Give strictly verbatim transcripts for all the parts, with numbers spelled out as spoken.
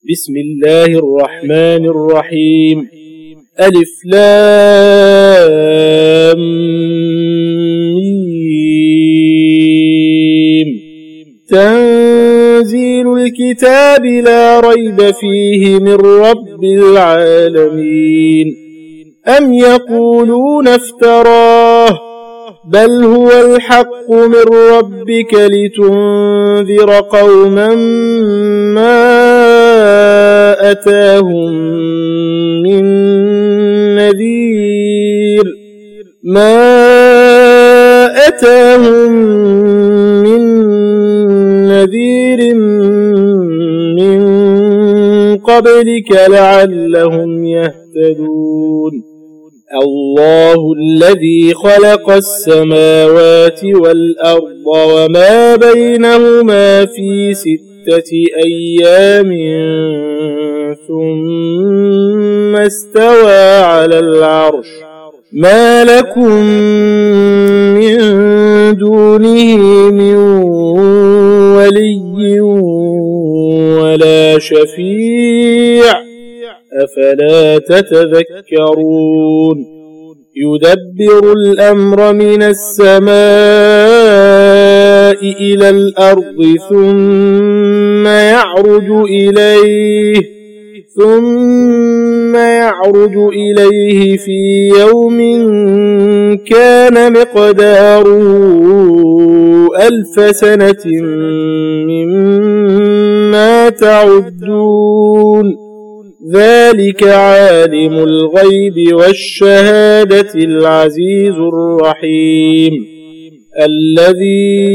بسم الله الرحمن الرحيم. ألف لام ميم. تنزيل الكتاب لا ريب فيه من رب العالمين. أم يقولون افتراه بل هو الحق من ربك لتنذر قوما ما أتاهم من نذير ما أتاهم من نذير من قبلك لعلهم يهتدون. الله الذي خلق السماوات والأرض وما بينهما في ستة أيام ثم استوى على العرش ما لكم من دونه من ولي ولا شفيع أفلا تتذكرون. يدبر الأمر من السماء إلى الأرض ثم يعرج إليه ثم يعرج إليه في يوم كان مقداره ألف سنة مما تعدون. ذلك عالم الغيب والشهادة العزيز الرحيم الذي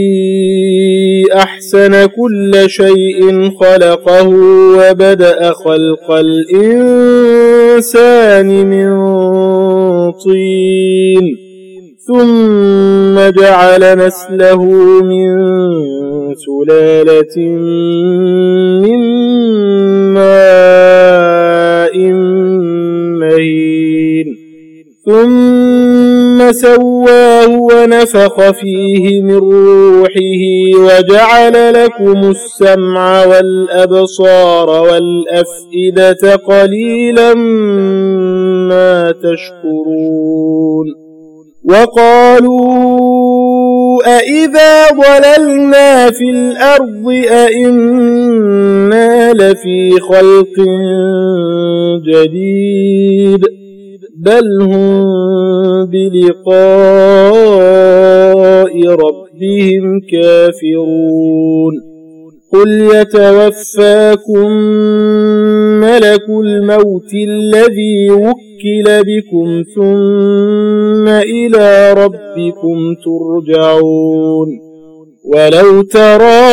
أحسن كل شيء خلقه وبدأ خلق الإنسان من طين ثم جعل نسله من سلالة من ماء مهين ثم سواه ونفخ فيه من روحه وجعل لكم السمع والأبصار والأفئدة قليلا ما تشكرون. وقالوا أإذا ضللنا في الأرض أإنا لفي خلق جديد بل هم بلقاء ربهم كافرون. قل يتوفاكم ملك الموت الذي وكل بكم ثم إلى ربكم ترجعون. ولو ترى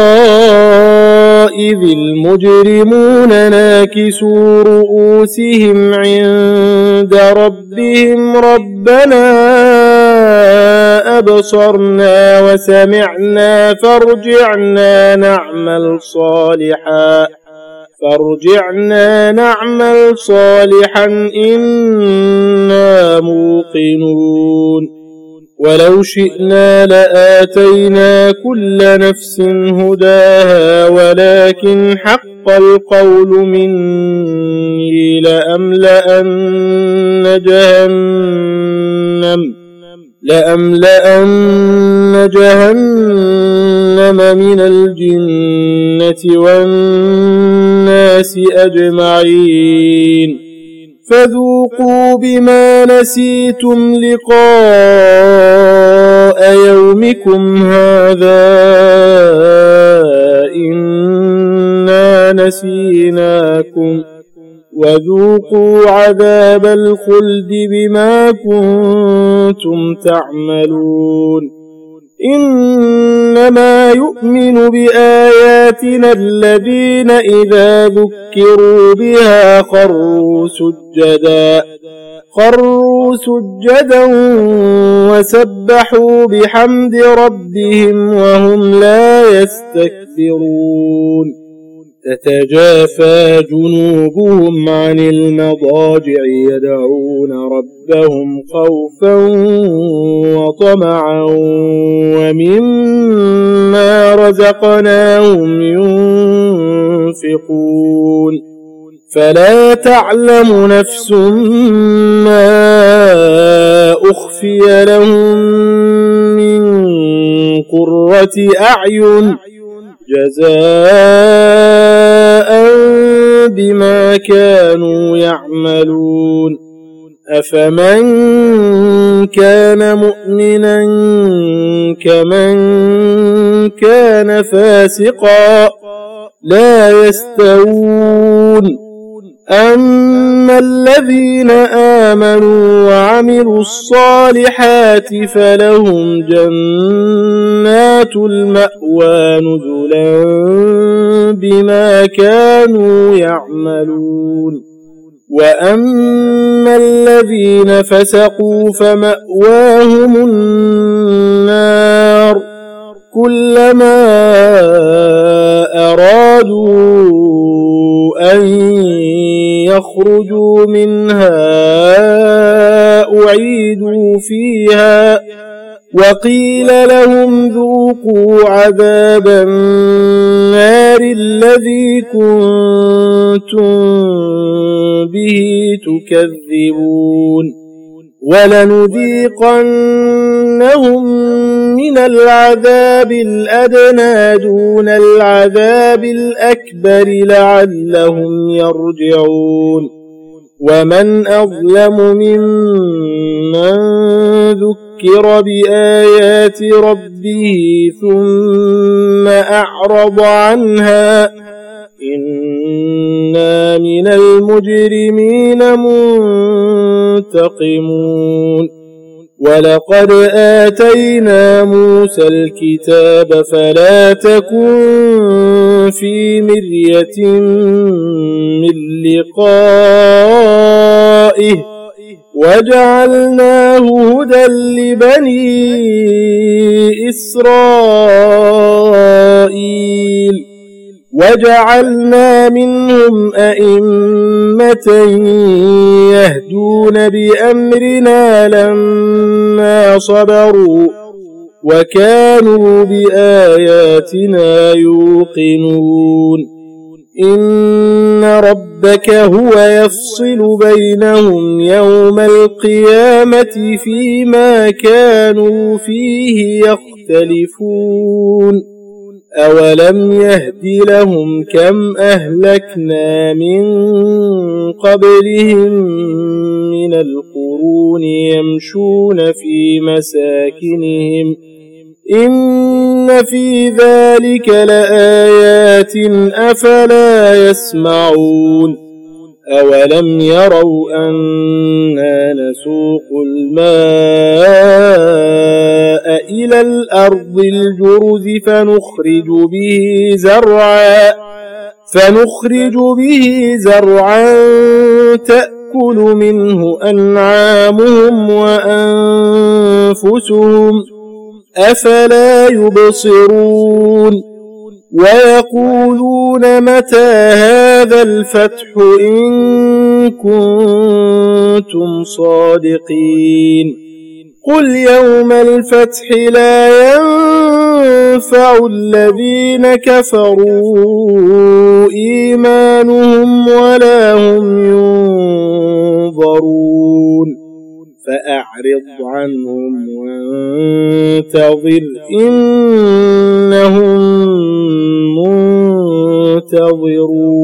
إذ المجرمون ناكسوا رؤوسهم عند ربهم ربنا أبصرنا وسمعنا فارجعنا نعمل صالحا فارجعنا نعمل صالحا إنا موقنون. ولو شئنا لآتينا كل نفس هداها ولكن حق القول مني لأملأن جهنم لأملأن جهنم من الجنة والناس أجمعين. فذوقوا بما نسيتم لقاء يومكم هذا إنا نسيناكم وذوقوا عذاب الخلد بما كنتم تعملون. إنما يؤمن بآياتنا الذين إذا ذكروا بها خروا سجدا خروا سجدا وسبحوا بحمد ربهم وهم لا يستكبرون. تتجافى جنوبهم عن المضاجع يدعون ربهم خوفا وطمعا ومما رزقناهم ينفقون فلا تعلم نفس ما أخفي لهم من قرة أعين جزاء بما كانوا يعملون أفمن كان مؤمنا كمن كان فاسقا لا يستوون أما الذين آمنوا وعملوا الصالحات فلهم جنات المأوى نزلا بما كانوا يعملون وأما الذين فسقوا فمأواهم النار كلما أرادوا أن يخرجوا منها أعيدوا فيها وقيل لهم ذوقوا عذاب النار الذي كنتم به تكذبون ولنذيقنهم من العذاب الأدنى دون العذاب الأكبر لعلهم يرجعون ومن أظلم ممن ذكر بآيات ربه ثم أعرض عنها إنا من المجرمين منتقمون ولقد آتينا موسى الكتاب فلا تكن في مرية من لقائه وجعلناه هدى لبني إسرائيل وجعلنا منهم أئمة يهدون بأمرنا لما صبروا وكانوا بآياتنا يوقنون إن ربك هو يفصل بينهم يوم القيامة فيما كانوا فيه يختلفون أولم يهد لهم كم أهلكنا من قبلهم من القرون يمشون في مساكنهم إن في ذلك لآيات أفلا يسمعون أولم يروا أنا نسوق الماء إلى الأرض الجرز فنخرج به زرعا فنخرج به زرعا تأكل منه أنعامهم وأنفسهم أفلا يبصرون ويقولون متى هذا الفتح إن كنتم صادقين قل يوم الفتح لا ينفع الذين كفروا إيمانهم ولا هم ينظرون فأعرض عنهم وانتظر إنهم منتظرون